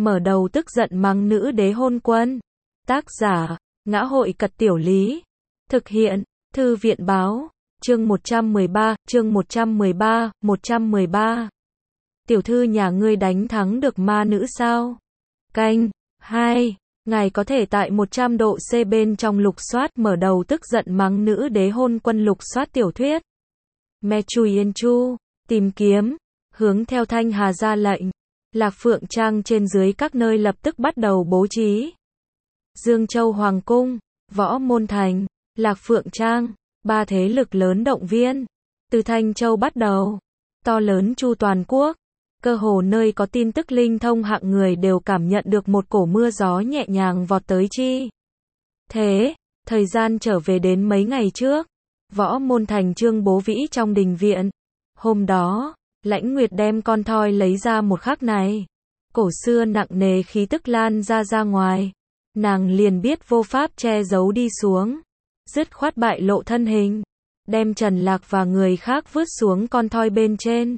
mở đầu tức giận mắng nữ đế hôn quân. Tác giả, Ngã hội Cật Tiểu Lý. Thực hiện, Thư viện báo. Chương 113, chương 113. Tiểu thư nhà ngươi đánh thắng được ma nữ sao? Canh 2. Ngài có thể tại 100 độ C bên trong lục soát mở đầu tức giận mắng nữ đế hôn quân lục soát tiểu thuyết. Me Chui Yên Chu, tìm kiếm, hướng theo Thanh Hà ra lệnh. Lạc Phượng Trang trên dưới các nơi lập tức bắt đầu bố trí. Dương Châu Hoàng Cung, Võ Môn Thành, Lạc Phượng Trang, ba thế lực lớn động viên. Từ Thanh Châu bắt đầu, to lớn chu toàn quốc. Cơ hồ nơi có tin tức linh thông hạng người đều cảm nhận được một cổ mưa gió nhẹ nhàng vọt tới chi. Thế, thời gian trở về đến mấy ngày trước, Võ Môn Thành Trương Bố Vĩ trong đình viện. Hôm đó, Lãnh Nguyệt đem con thoi lấy ra một khắc này. Cổ xưa nặng nề khí tức lan ra ngoài. Nàng liền biết vô pháp che giấu đi xuống. Dứt khoát bại lộ thân hình. Đem Trần Lạc và người khác vứt xuống con thoi bên trên.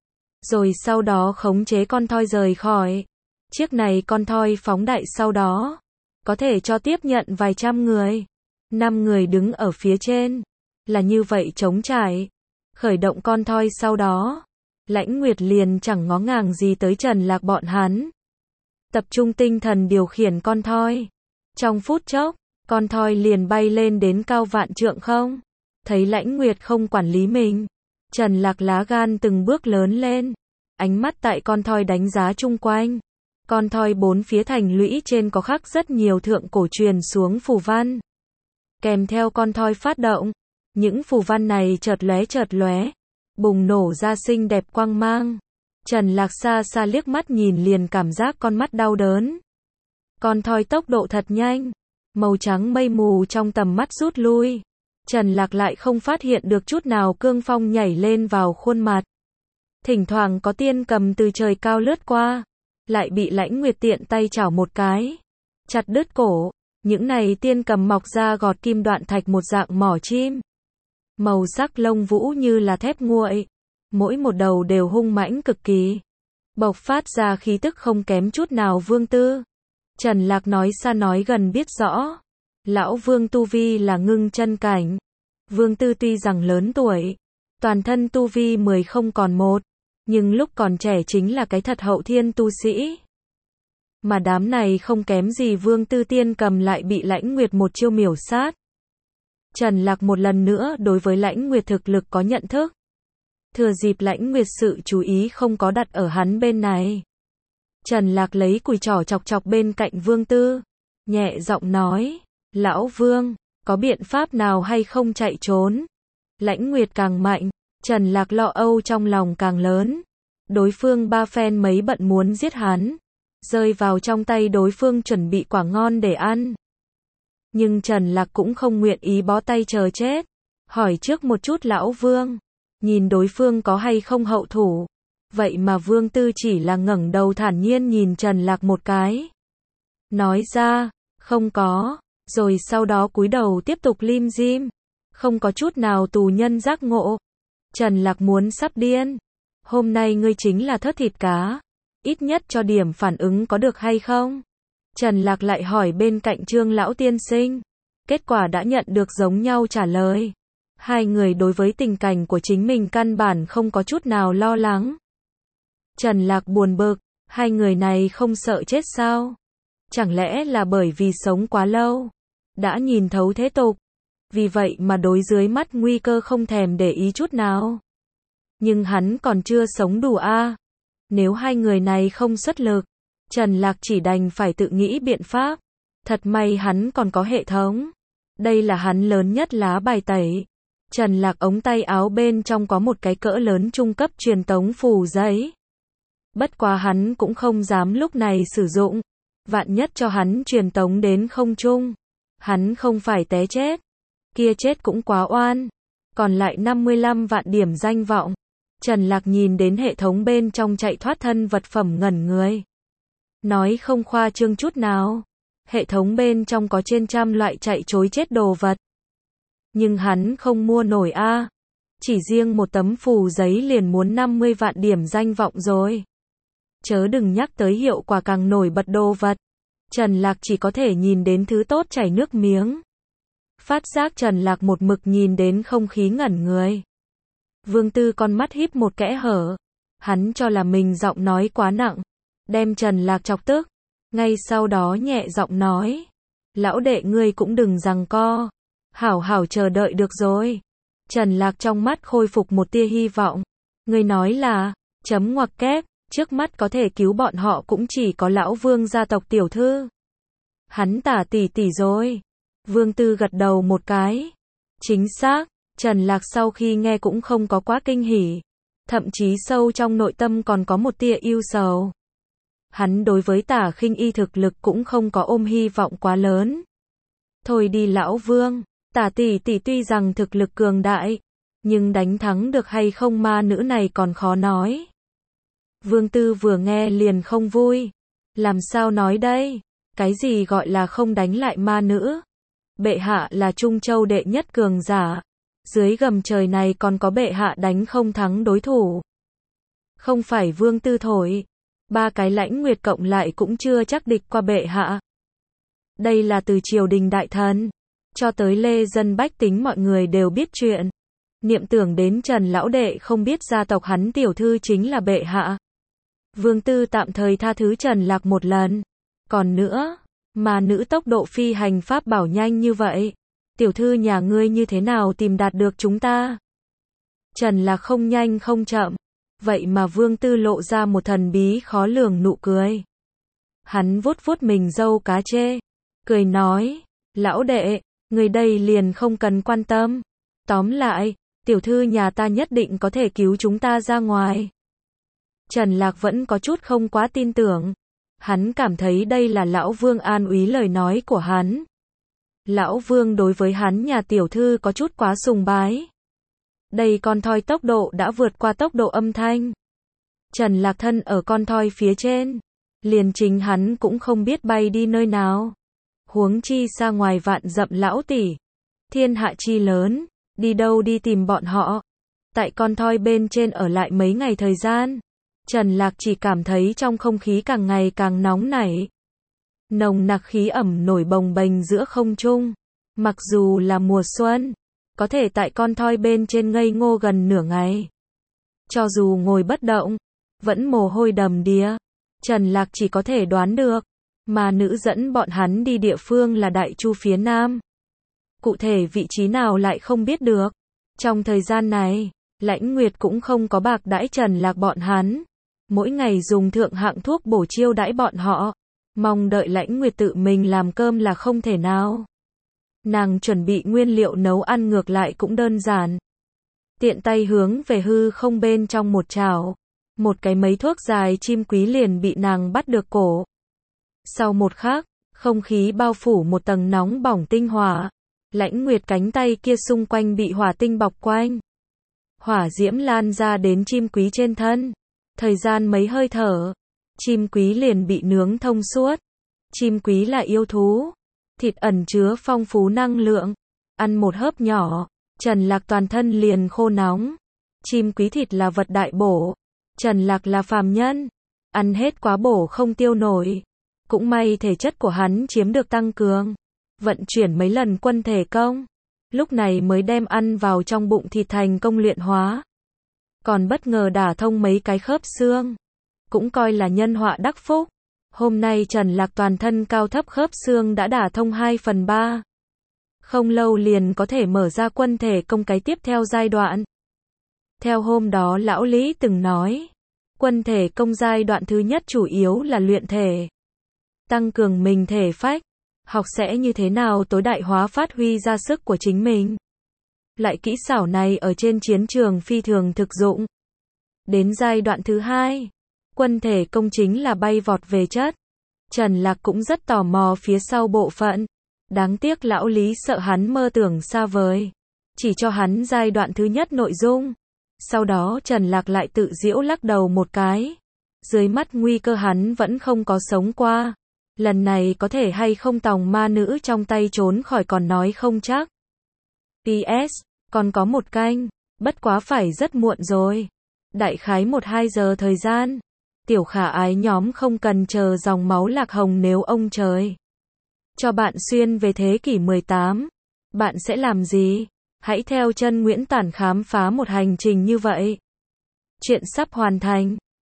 Rồi sau đó khống chế con thoi rời khỏi. Chiếc này con thoi phóng đại sau đó. Có thể cho tiếp nhận vài trăm người. 5 người đứng ở phía trên. Là như vậy trống trải. Khởi động con thoi sau đó. Lãnh Nguyệt liền chẳng ngó ngàng gì tới Trần Lạc bọn hắn. Tập trung tinh thần điều khiển con thoi. Trong phút chốc, con thoi liền bay lên đến cao vạn trượng không. Thấy Lãnh Nguyệt không quản lý mình. Trần Lạc lá gan từng bước lớn lên. Ánh mắt tại con thoi đánh giá chung quanh. Con thoi bốn phía thành lũy trên có khắc rất nhiều thượng cổ truyền xuống phù văn. Kèm theo con thoi phát động. Những phù văn này chợt lóe. Bùng nổ ra xinh đẹp quang mang. Trần Lạc xa xa liếc mắt nhìn liền cảm giác con mắt đau đớn. Con thoi tốc độ thật nhanh. Màu trắng mây mù trong tầm mắt rút lui. Trần Lạc lại không phát hiện được chút nào cương phong nhảy lên vào khuôn mặt. Thỉnh thoảng có tiên cầm từ trời cao lướt qua. Lại bị Lãnh Nguyệt tiện tay chảo một cái. Chặt đứt cổ. Những này tiên cầm mọc ra gọt kim đoạn thạch một dạng mỏ chim. Màu sắc lông vũ như là thép nguội. Mỗi một đầu đều hung mãnh cực kỳ. Bộc phát ra khí tức không kém chút nào Vương Tư. Trần Lạc nói xa nói gần biết rõ. Lão Vương tu vi là ngưng chân cảnh. Vương Tư tuy rằng lớn tuổi. Toàn thân tu vi 10 không còn một. Nhưng lúc còn trẻ chính là cái thật hậu thiên tu sĩ. Mà đám này không kém gì Vương Tư tiên cầm lại bị Lãnh Nguyệt một chiêu miểu sát. Trần Lạc một lần nữa đối với Lãnh Nguyệt thực lực có nhận thức. Thừa dịp Lãnh Nguyệt sự chú ý không có đặt ở hắn bên này. Trần Lạc lấy cùi trỏ chọc bên cạnh Vương Tư. Nhẹ giọng nói, Lão Vương, có biện pháp nào hay không chạy trốn? Lãnh Nguyệt càng mạnh, Trần Lạc lo âu trong lòng càng lớn. Đối phương ba phen mấy bận muốn giết hắn. Rơi vào trong tay đối phương chuẩn bị quả ngon để ăn. Nhưng Trần Lạc cũng không nguyện ý bó tay chờ chết. Hỏi trước một chút Lão Vương. Nhìn đối phương có hay không hậu thủ. Vậy mà Vương Tư chỉ là ngẩng đầu thản nhiên nhìn Trần Lạc một cái. Nói ra, không có. Rồi sau đó cúi đầu tiếp tục lim dim. Không có chút nào tù nhân giác ngộ. Trần Lạc muốn sắp điên. Hôm nay ngươi chính là thớt thịt cá. Ít nhất cho điểm phản ứng có được hay không? Trần Lạc lại hỏi bên cạnh Trương Lão tiên sinh. Kết quả đã nhận được giống nhau trả lời. Hai người đối với tình cảnh của chính mình căn bản không có chút nào lo lắng. Trần Lạc buồn bực. Hai người này không sợ chết sao? Chẳng lẽ là bởi vì sống quá lâu? Đã nhìn thấu thế tục. Vì vậy mà đối dưới mắt nguy cơ không thèm để ý chút nào. Nhưng hắn còn chưa sống đủ a. Nếu hai người này không xuất lực, Trần Lạc chỉ đành phải tự nghĩ biện pháp. Thật may hắn còn có hệ thống. Đây là hắn lớn nhất lá bài tẩy. Trần Lạc ống tay áo bên trong có một cái cỡ lớn trung cấp truyền tống phù giấy. Bất quá hắn cũng không dám lúc này sử dụng. Vạn nhất cho hắn truyền tống đến không trung. Hắn không phải té chết. Kia chết cũng quá oan. Còn lại 55 vạn điểm danh vọng. Trần Lạc nhìn đến hệ thống bên trong chạy thoát thân vật phẩm ngẩn người. Nói không khoa trương chút nào. Hệ thống bên trong có trên trăm loại chạy trối chết đồ vật. Nhưng hắn không mua nổi a. Chỉ riêng một tấm phù giấy liền muốn 50 vạn điểm danh vọng rồi. chớ đừng nhắc tới hiệu quả càng nổi bật đồ vật. Trần Lạc chỉ có thể nhìn đến thứ tốt chảy nước miếng. Phát giác Trần Lạc một mực nhìn đến không khí ngẩn người. Vương Tư con mắt híp một kẽ hở. Hắn cho là mình giọng nói quá nặng, đem Trần Lạc chọc tức. Ngay sau đó nhẹ giọng nói. Lão đệ ngươi cũng đừng giằng co. Hảo hảo chờ đợi được rồi. Trần Lạc trong mắt khôi phục một tia hy vọng. Ngươi nói là, chấm ngoặc kép, trước mắt có thể cứu bọn họ cũng chỉ có lão Vương gia tộc tiểu thư. Hắn tả tỷ tỷ rồi. Vương Tư gật đầu một cái. Chính xác, Trần Lạc sau khi nghe cũng không có quá kinh hỉ. Thậm chí sâu trong nội tâm còn có một tia ưu sầu. Hắn đối với Tả Khinh Y thực lực cũng không có ôm hy vọng quá lớn. Thôi đi lão Vương, Tả tỷ tỷ tuy rằng thực lực cường đại, nhưng đánh thắng được hay không ma nữ này còn khó nói. Vương Tư vừa nghe liền không vui. Làm sao nói đây? Cái gì gọi là không đánh lại ma nữ? Bệ hạ là Trung Châu đệ nhất cường giả. Dưới gầm trời này còn có bệ hạ đánh không thắng đối thủ. Không phải Vương Tư thổi. 3 cái Lãnh Nguyệt cộng lại cũng chưa chắc địch qua bệ hạ. Đây là từ triều đình đại thần, cho tới lê dân bách tính mọi người đều biết chuyện. Niệm tưởng đến Trần lão đệ không biết gia tộc hắn tiểu thư chính là bệ hạ. Vương Tư tạm thời tha thứ Trần Lạc một lần. Còn nữa, mà nữ tốc độ phi hành pháp bảo nhanh như vậy, tiểu thư nhà ngươi như thế nào tìm đạt được chúng ta? Trần Lạc không nhanh không chậm. Vậy mà Vương Tư lộ ra một thần bí khó lường nụ cười. Hắn vuốt vuốt mình râu cá chê, cười nói, lão đệ, người đây liền không cần quan tâm. Tóm lại, tiểu thư nhà ta nhất định có thể cứu chúng ta ra ngoài. Trần Lạc vẫn có chút không quá tin tưởng. Hắn cảm thấy đây là lão Vương an úy lời nói của hắn. Lão Vương đối với hắn nhà tiểu thư có chút quá sùng bái. Đây con thoi tốc độ đã vượt qua tốc độ âm thanh. Trần Lạc thân ở con thoi phía trên, liền chính hắn cũng không biết bay đi nơi nào. Huống chi xa ngoài vạn dặm lão tỷ. Thiên hạ chi lớn, đi đâu đi tìm bọn họ. Tại con thoi bên trên ở lại mấy ngày thời gian, Trần Lạc chỉ cảm thấy trong không khí càng ngày càng nóng nảy. Nồng nặc khí ẩm nổi bồng bềnh giữa không trung. Mặc dù là mùa xuân, có thể tại con thoi bên trên ngây ngô gần nửa ngày. Cho dù ngồi bất động, vẫn mồ hôi đầm đìa. Trần Lạc chỉ có thể đoán được, mà nữ dẫn bọn hắn đi địa phương là Đại Chu phía Nam. Cụ thể vị trí nào lại không biết được. Trong thời gian này, Lãnh Nguyệt cũng không có bạc đãi Trần Lạc bọn hắn. Mỗi ngày dùng thượng hạng thuốc bổ chiêu đãi bọn họ. Mong đợi Lãnh Nguyệt tự mình làm cơm là không thể nào. Nàng chuẩn bị nguyên liệu nấu ăn ngược lại cũng đơn giản. Tiện tay hướng về hư không bên trong một chảo. Một cái mấy thuốc dài chim quý liền bị nàng bắt được cổ. Sau một khắc, không khí bao phủ một tầng nóng bỏng tinh hỏa. Lãnh Nguyệt cánh tay kia xung quanh bị hỏa tinh bọc quanh. Hỏa diễm lan ra đến chim quý trên thân. Thời gian mấy hơi thở, chim quý liền bị nướng thông suốt. Chim quý là yêu thú. Thịt ẩn chứa phong phú năng lượng. Ăn một hớp nhỏ, Trần Lạc toàn thân liền khô nóng. Chim quý thịt là vật đại bổ. Trần Lạc là phàm nhân. Ăn hết quá bổ không tiêu nổi. Cũng may thể chất của hắn chiếm được tăng cường. Vận chuyển mấy lần quân thể công. Lúc này mới đem ăn vào trong bụng thịt thành công luyện hóa. Còn bất ngờ đả thông mấy cái khớp xương. Cũng coi là nhân họa đắc phúc. Hôm nay Trần Lạc toàn thân cao thấp khớp xương đã đả thông 2/3. Không lâu liền có thể mở ra quân thể công cái tiếp theo giai đoạn. Theo hôm đó lão Lý từng nói, quân thể công giai đoạn thứ nhất chủ yếu là luyện thể. Tăng cường mình thể phách, học sẽ như thế nào tối đại hóa phát huy ra sức của chính mình. Lại kỹ xảo này ở trên chiến trường phi thường thực dụng. Đến giai đoạn thứ hai, quân thể công chính là bay vọt về chất. Trần Lạc cũng rất tò mò phía sau bộ phận. Đáng tiếc lão Lý sợ hắn mơ tưởng xa vời. Chỉ cho hắn giai đoạn thứ nhất nội dung. Sau đó Trần Lạc lại tự giễu lắc đầu một cái. Dưới mắt nguy cơ hắn vẫn không có sống qua. Lần này có thể hay không tòng ma nữ trong tay trốn khỏi còn nói không chắc. PS, còn có một canh. Bất quá phải rất muộn rồi. Đại khái 1-2 giờ thời gian. Tiểu khả ái nhóm không cần chờ dòng máu lạc hồng nếu ông trời cho bạn xuyên về thế kỷ 18. Bạn sẽ làm gì? Hãy theo chân Nguyễn Tản khám phá một hành trình như vậy. Chuyện sắp hoàn thành.